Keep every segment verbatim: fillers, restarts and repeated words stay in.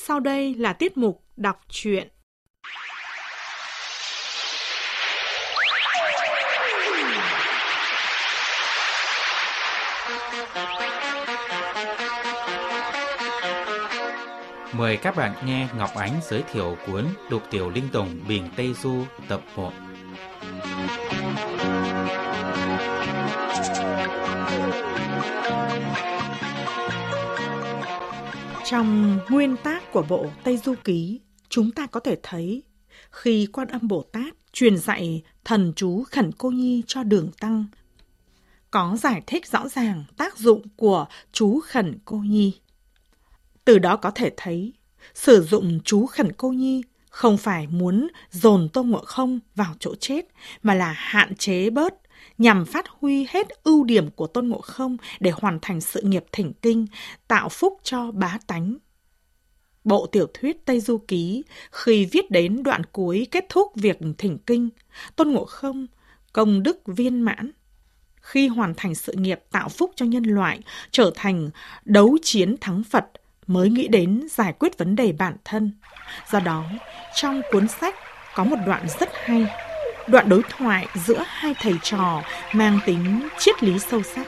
Sau đây là tiết mục đọc truyện. Mời các bạn nghe Ngọc Ánh giới thiệu cuốn Lục Tiểu Linh Tùng Bình Tây Du tập một. Trong nguyên tác của bộ Tây Du Ký, chúng ta có thể thấy khi Quan Âm Bồ Tát truyền dạy thần chú Khẩn Cô Nhi cho Đường Tăng, có giải thích rõ ràng tác dụng của chú Khẩn Cô Nhi. Từ đó có thể thấy, sử dụng chú Khẩn Cô Nhi không phải muốn dồn Tôn Ngộ Không vào chỗ chết, mà là hạn chế bớt, nhằm phát huy hết ưu điểm của Tôn Ngộ Không để hoàn thành sự nghiệp thỉnh kinh, tạo phúc cho bá tánh. Bộ tiểu thuyết Tây Du Ký khi viết đến đoạn cuối kết thúc việc thỉnh kinh, Tôn Ngộ Không công đức viên mãn. Khi hoàn thành sự nghiệp tạo phúc cho nhân loại, trở thành đấu chiến thắng Phật, mới nghĩ đến giải quyết vấn đề bản thân. Do đó, trong cuốn sách có một đoạn rất hay, đoạn đối thoại giữa hai thầy trò mang tính triết lý sâu sắc.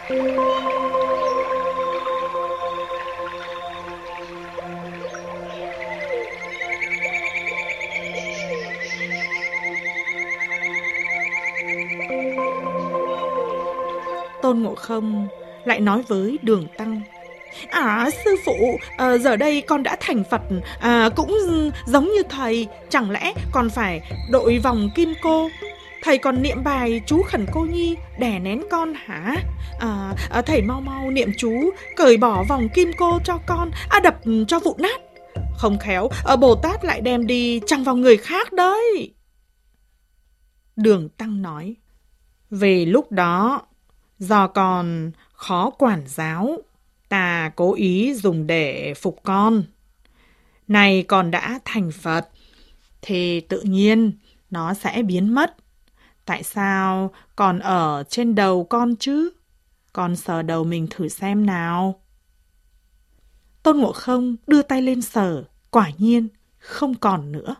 Tôn Ngộ Không lại nói với Đường Tăng: À sư phụ, à, giờ đây con đã thành Phật, à, cũng giống như thầy, chẳng lẽ còn phải đội vòng kim cô? Thầy còn niệm bài chú Khẩn Cô Nhi đè nén con hả? À, à, thầy mau mau niệm chú cởi bỏ vòng kim cô cho con, à, đập cho vụn nát. Không khéo à, Bồ Tát lại đem đi chằng vào người khác đấy. Đường Tăng nói: Về lúc đó, do con khó quản giáo, ta cố ý dùng để phục con. Này con đã thành Phật, thì tự nhiên nó sẽ biến mất. Tại sao còn ở trên đầu con chứ? Con sờ đầu mình thử xem nào. Tôn Ngộ Không đưa tay lên sờ, quả nhiên không còn nữa.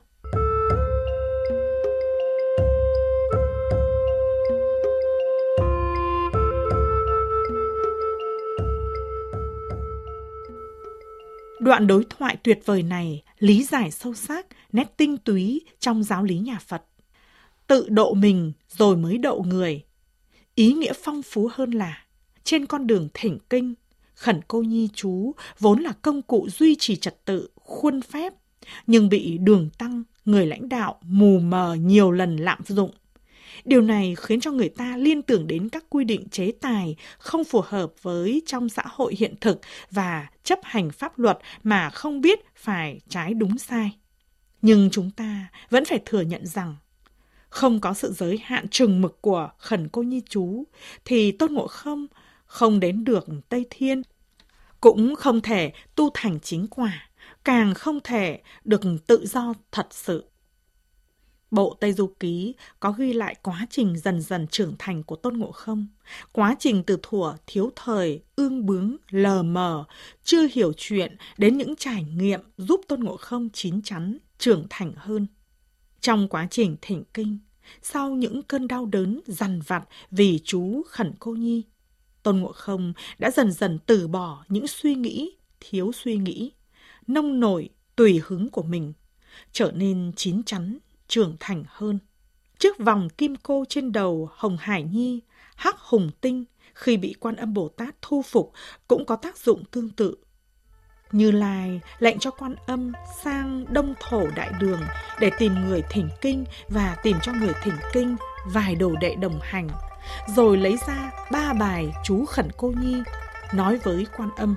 Đoạn đối thoại tuyệt vời này lý giải sâu sắc nét tinh túy trong giáo lý nhà Phật. Tự độ mình rồi mới độ người. Ý nghĩa phong phú hơn là trên con đường thỉnh kinh, Khẩn Cô Nhi chú vốn là công cụ duy trì trật tự, khuôn phép, nhưng bị Đường Tăng, người lãnh đạo, mù mờ nhiều lần lạm dụng. Điều này khiến cho người ta liên tưởng đến các quy định chế tài không phù hợp với trong xã hội hiện thực và chấp hành pháp luật mà không biết phải trái đúng sai. Nhưng chúng ta vẫn phải thừa nhận rằng không có sự giới hạn chừng mực của Khẩn Cô Nhi chú thì Tôn Ngộ Không không đến được Tây Thiên, cũng không thể tu thành chính quả, càng không thể được tự do thật sự. Bộ Tây Du Ký có ghi lại quá trình dần dần trưởng thành của Tôn Ngộ Không, quá trình từ thuở thiếu thời, ương bướng, lờ mờ, chưa hiểu chuyện đến những trải nghiệm giúp Tôn Ngộ Không chín chắn, trưởng thành hơn. Trong quá trình thỉnh kinh, sau những cơn đau đớn dằn vặt vì chú Khẩn Cô Nhi, Tôn Ngộ Không đã dần dần từ bỏ những suy nghĩ, thiếu suy nghĩ, nông nổi, tùy hứng của mình, trở nên chín chắn, trưởng thành hơn. Chiếc vòng kim cô trên đầu Hồng Hải Nhi, Hắc Hùng Tinh khi bị Quan Âm Bồ Tát thu phục cũng có tác dụng tương tự. Như Lai lệnh cho Quan Âm sang Đông Thổ Đại Đường để tìm người thỉnh kinh và tìm cho người thỉnh kinh vài đồ đệ đồng hành, rồi lấy ra ba bài chú Khẩn Cô Nhi, nói với Quan Âm: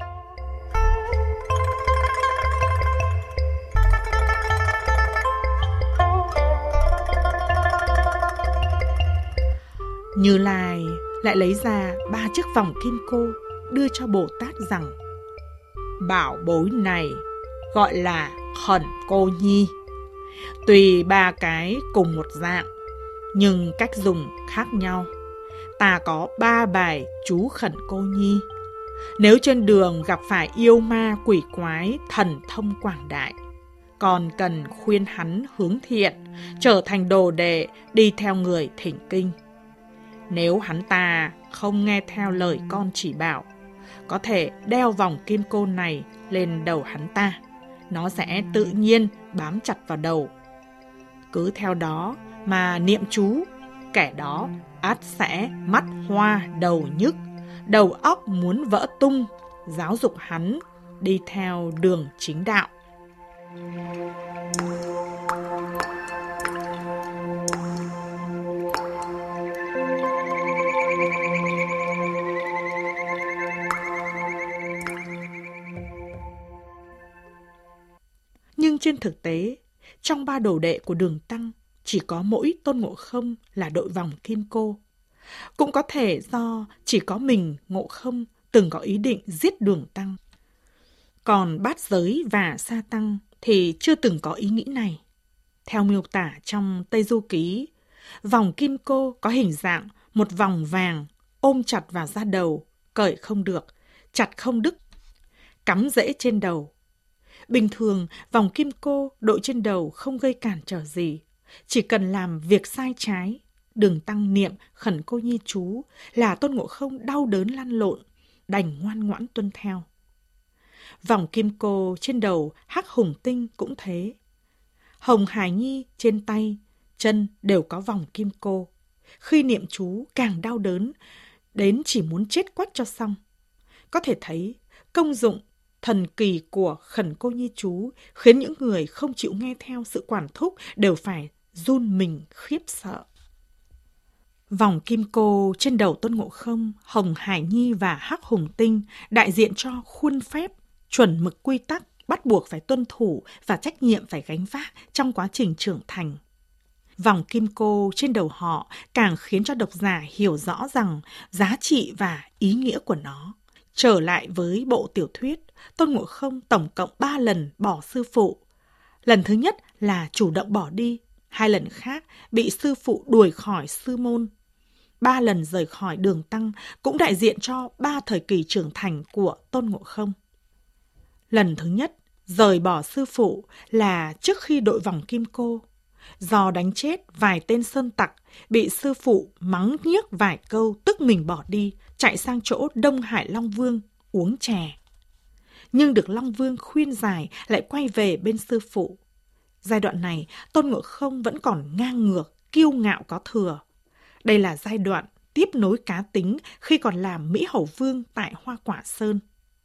Như Lai lại lấy ra ba chiếc vòng kim cô đưa cho Bồ Tát rằng: Bảo bối này gọi là Khẩn Cô Nhi. Tuy ba cái cùng một dạng, nhưng cách dùng khác nhau. Ta có ba bài chú Khẩn Cô Nhi. Nếu trên đường gặp phải yêu ma quỷ quái thần thông quảng đại, còn cần khuyên hắn hướng thiện, trở thành đồ đệ đi theo người thỉnh kinh. Nếu hắn ta không nghe theo lời con chỉ bảo, có thể đeo vòng kim cô này lên đầu hắn ta. Nó sẽ tự nhiên bám chặt vào đầu. Cứ theo đó mà niệm chú, kẻ đó ắt sẽ mắt hoa đầu nhức, đầu óc muốn vỡ tung, giáo dục hắn đi theo đường chính đạo. Nhưng trên thực tế, trong ba đồ đệ của Đường Tăng, chỉ có mỗi Tôn Ngộ Không là đội vòng kim cô. Cũng có thể do chỉ có mình Ngộ Không từng có ý định giết Đường Tăng. Còn Bát Giới và Sa Tăng thì chưa từng có ý nghĩ này. Theo miêu tả trong Tây Du Ký, vòng kim cô có hình dạng một vòng vàng ôm chặt vào da đầu, cởi không được, chặt không đứt, cắm rễ trên đầu. Bình thường, vòng kim cô đội trên đầu không gây cản trở gì. Chỉ cần làm việc sai trái, Đường Tăng niệm khẩn cô nhi chú là Tôn Ngộ Không đau đớn lăn lộn, đành ngoan ngoãn tuân theo. Vòng kim cô trên đầu Hắc Hùng Tinh cũng thế. Hồng Hải Nhi trên tay, chân đều có vòng kim cô. Khi niệm chú càng đau đớn, đến chỉ muốn chết quách cho xong. Có thể thấy công dụng thần kỳ của khẩn cô nhi chú khiến những người không chịu nghe theo sự quản thúc đều phải run mình khiếp sợ. Vòng kim cô trên đầu Tôn Ngộ Không, Hồng Hải Nhi và Hắc Hùng Tinh đại diện cho khuôn phép, chuẩn mực quy tắc bắt buộc phải tuân thủ và trách nhiệm phải gánh vác trong quá trình trưởng thành. Vòng kim cô trên đầu họ càng khiến cho độc giả hiểu rõ rằng giá trị và ý nghĩa của nó. Trở lại với bộ tiểu thuyết, Tôn Ngộ Không tổng cộng ba lần bỏ sư phụ. Lần thứ nhất là chủ động bỏ đi, hai lần khác bị sư phụ đuổi khỏi sư môn. Ba lần rời khỏi Đường Tăng cũng đại diện cho ba thời kỳ trưởng thành của Tôn Ngộ Không. Lần thứ nhất, rời bỏ sư phụ là trước khi đội vòng kim cô. Do đánh chết vài tên sơn tặc, bị sư phụ mắng nhiếc vài câu tức mình bỏ đi, chạy sang chỗ Đông Hải Long Vương uống chè. Nhưng được Long Vương khuyên giải lại quay về bên sư phụ. Giai đoạn này, Tôn Ngộ Không vẫn còn ngang ngược, kiêu ngạo có thừa. Đây là giai đoạn tiếp nối cá tính khi còn làm Mỹ Hầu Vương tại Hoa Quả Sơn.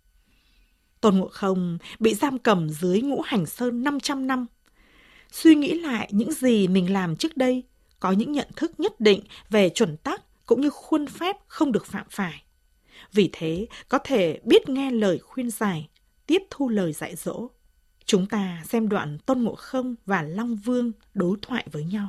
Tôn Ngộ Không bị giam cầm dưới Ngũ Hành Sơn năm trăm năm. Suy nghĩ lại những gì mình làm trước đây, có những nhận thức nhất định về chuẩn tắc cũng như khuôn phép không được phạm phải. Vì thế, có thể biết nghe lời khuyên giải, tiếp thu lời dạy dỗ. Chúng ta xem đoạn Tôn Ngộ Không và Long Vương đối thoại với nhau.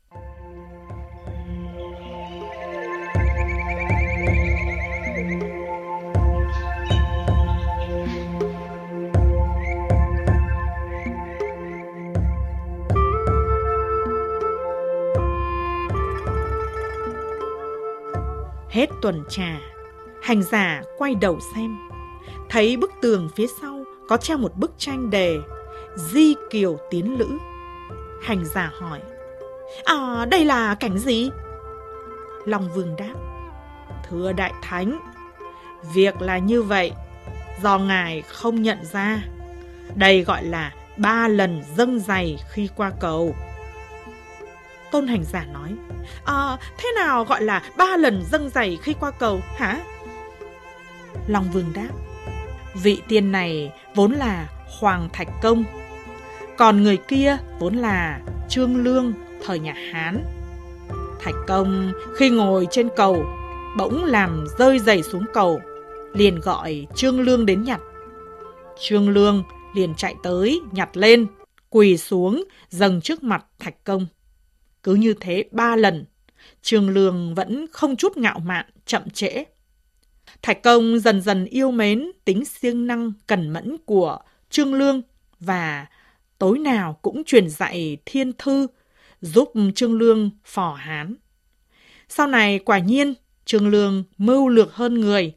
Hết tuần trà, hành giả quay đầu xem, thấy bức tường phía sau có treo một bức tranh đề Di Kiều Tiến Lữ. Hành giả hỏi, à, đây là cảnh gì? Long Vương đáp, thưa Đại Thánh, việc là như vậy, do ngài không nhận ra. Đây gọi là ba lần dâng giày khi qua cầu. Tôn hành giả nói, à, thế nào gọi là ba lần dâng giày khi qua cầu hả? Long Vương đáp, vị tiên này vốn là Hoàng Thạch Công, còn người kia vốn là Trương Lương thời nhà Hán. Thạch Công khi ngồi trên cầu bỗng làm rơi giày xuống cầu, liền gọi Trương Lương đến nhặt. Trương Lương liền chạy tới nhặt lên, quỳ xuống dâng trước mặt Thạch Công. Cứ như thế ba lần, Trương Lương vẫn không chút ngạo mạn, chậm trễ. Thạch Công dần dần yêu mến tính siêng năng, cẩn mẫn của Trương Lương và tối nào cũng truyền dạy thiên thư, giúp Trương Lương phò Hán. Sau này quả nhiên, Trương Lương mưu lược hơn người,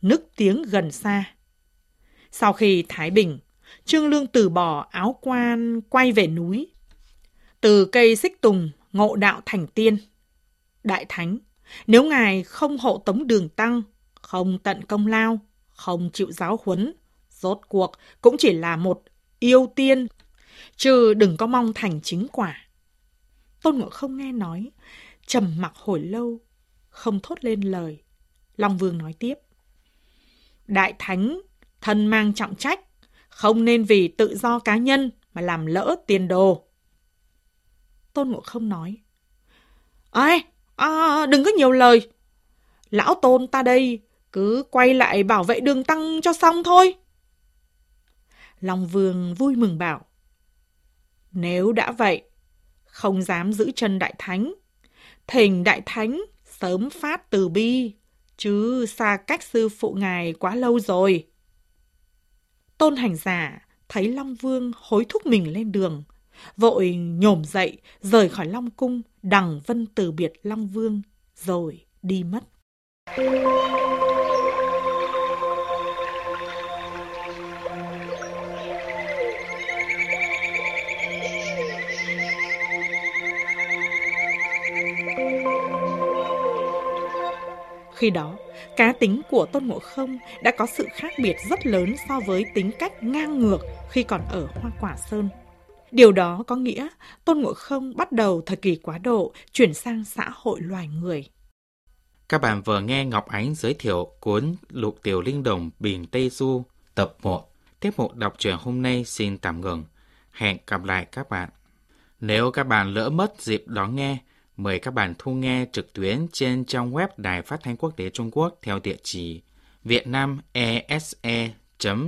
nức tiếng gần xa. Sau khi thái bình, Trương Lương từ bỏ áo quan quay về núi. Từ cây xích tùng ngộ đạo thành tiên. Đại Thánh, nếu ngài không hộ tống Đường Tăng, không tận công lao, không chịu giáo huấn, rốt cuộc cũng chỉ là một yêu tiên, chứ đừng có mong thành chính quả. Tôn Ngộ Không nghe nói, trầm mặc hồi lâu, không thốt lên lời. Long Vương nói tiếp. Đại Thánh, thân mang trọng trách, không nên vì tự do cá nhân mà làm lỡ tiền đồ. Tôn Ngộ Không nói. Ai, à, đừng có nhiều lời. Lão Tôn ta đây, cứ quay lại bảo vệ Đường Tăng cho xong thôi. Long Vương vui mừng bảo. Nếu đã vậy, không dám giữ chân Đại Thánh, thỉnh Đại Thánh sớm phát từ bi, chứ xa cách sư phụ ngài quá lâu rồi. Tôn Hành Giả thấy Long Vương hối thúc mình lên đường, vội nhổm dậy rời khỏi Long Cung, đằng vân từ biệt Long Vương, rồi đi mất. Khi đó, cá tính của Tôn Ngộ Không đã có sự khác biệt rất lớn so với tính cách ngang ngược khi còn ở Hoa Quả Sơn. Điều đó có nghĩa Tôn Ngộ Không bắt đầu thời kỳ quá độ, chuyển sang xã hội loài người. Các bạn vừa nghe Ngọc Ánh giới thiệu cuốn Lục Tiểu Linh Đồng Biển Tây Du tập một. Tiết mục đọc truyện hôm nay xin tạm ngừng. Hẹn gặp lại các bạn. Nếu các bạn lỡ mất dịp đón nghe, mời các bạn thu nghe trực tuyến trên trang web Đài Phát thanh Quốc tế Trung Quốc theo địa chỉ vietnamese chấm